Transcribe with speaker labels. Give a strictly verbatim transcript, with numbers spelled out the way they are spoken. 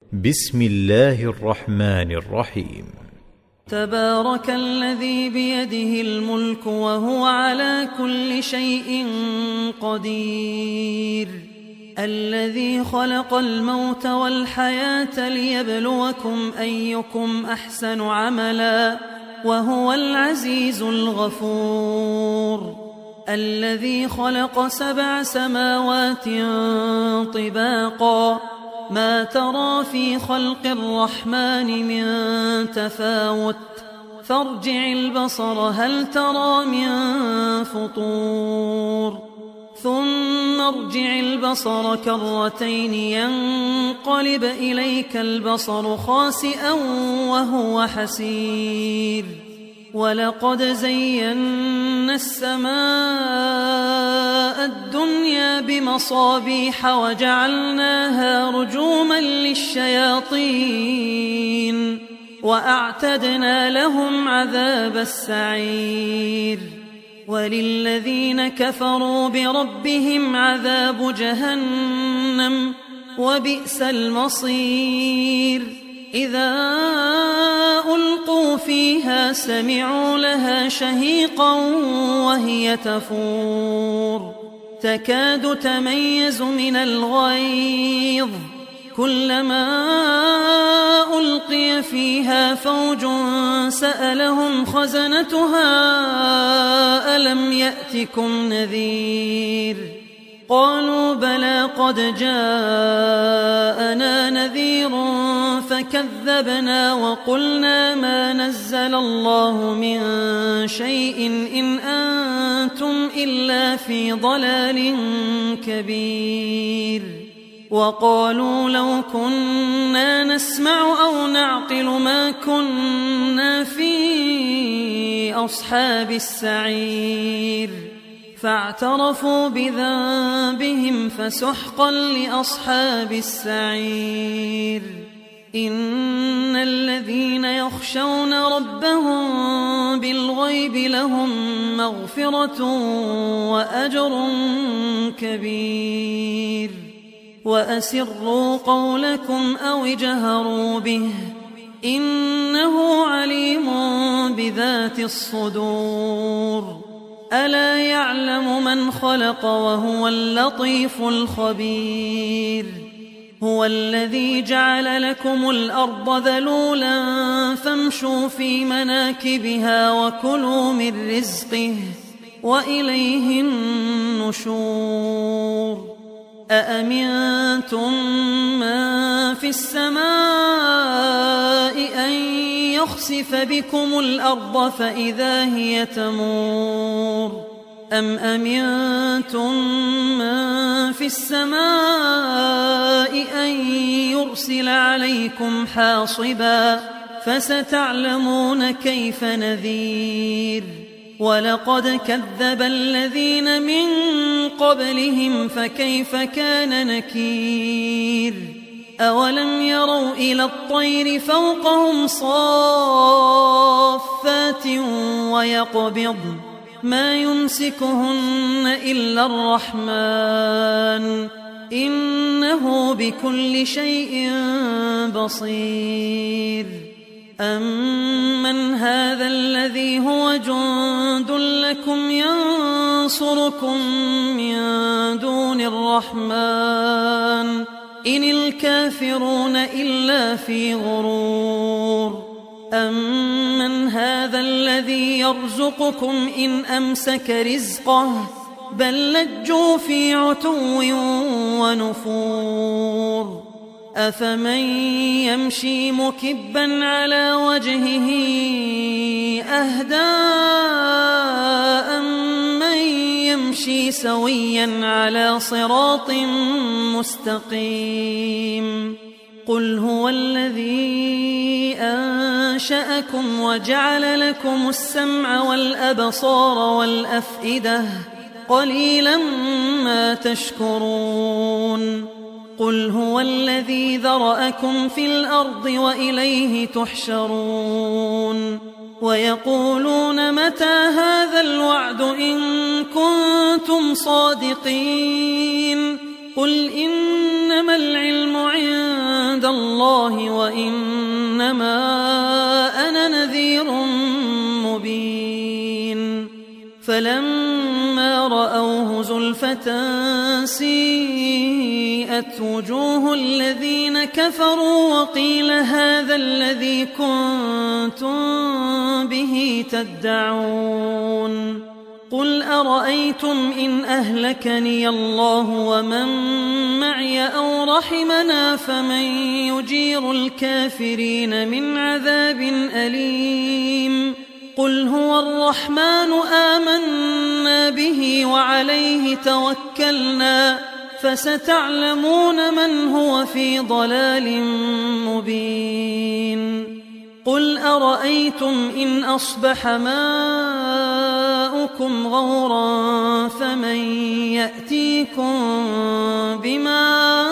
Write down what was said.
Speaker 1: بسم الله الرحمن الرحيم.
Speaker 2: تبارك الذي بيده الملك وهو على كل شيء قدير، الذي خلق الموت والحياة ليبلوكم أيكم أحسن عملا وهو العزيز الغفور، الذي خلق سبع سماوات طباقا ما ترى في خلق الرحمن من تفاوت فارجع البصر هل ترى من فطور ثم ارجع البصر كرتين ينقلب إليك البصر خاسئا وهو حسير، ولقد زينا السماء الدنيا بمصابيح وجعلناها رجوما للشياطين وأعتدنا لهم عذاب السعير، وللذين كفروا بربهم عذاب جهنم وبئس المصير، إذا ألقوا فيها سمعوا لها شهيقا وهي تفور تكاد تميز من الغيظ، كلما ألقي فيها فوج سألهم خزنتها ألم يأتكم نذير، قالوا بلى قد جاءنا نذير فكذبنا وقلنا ما نزل الله من شيء إن أنتم إلا في ضلال كبير، وقالوا لو كنا نسمع أو نعقل ما كنا في أصحاب السعير، فاعترفوا بذنبهم فسحقا لأصحاب السعير، إن الذين يخشون ربهم بالغيب لهم مغفرة وأجر كبير، وأسروا قولكم أو اجهروا به إنه عليم بذات الصدور، ألا يعلم من خلق وهو اللطيف الخبير، هو الذي جعل لكم الأرض ذلولا فامشوا في مناكبها وكلوا من رزقه وإليه النشور، أأمنتم من في السماء أن يخسف بكم الأرض فإذا هي تمور، أم أمنتم من في السماء أن يرسل عليكم حاصبا فستعلمون كيف نذير، ولقد كذب الذين من قبلهم فكيف كان نكير، أولم يروا إلى الطير فوقهم صافات ويقبضن ما يمسكهن إلا الرحمن إنه بكل شيء بصير، أمن هذا الذي هو جند لكم ينصركم من دون الرحمن إن الكافرون إلا في غرور، أمن هذا الذي يرزقكم إن أمسك رزقه بل لجوا في عتو ونفور، أفمن يمشي مكبا على وجهه أهدى أمن يمشي سويا على صراط مستقيم، قل هو الذي أنشأكم وجعل لكم السمع والأبصار والأفئدة قليلا ما تشكرون، قل هو الذي ذرأكم في الأرض وإليه تحشرون، ويقولون متى هذا الوعد إن كنتم صادقين، قل إنما العلم عند الله وإنما أنا نذير مبين فلما رأوه زلفة سيئت وجوه الذين كفروا وقيل هذا الذي كنتم به تدعون قل أرأيتم إن أهلكني الله ومن معي أو رحمنا فمن يجير الكافرين من عذاب أليم قل هو الرحمن آمنا به وعليه توكلنا فستعلمون من هو في ضلال مبين قل أرأيتم إن أصبح ماؤكم غورا فمن يأتيكم بماء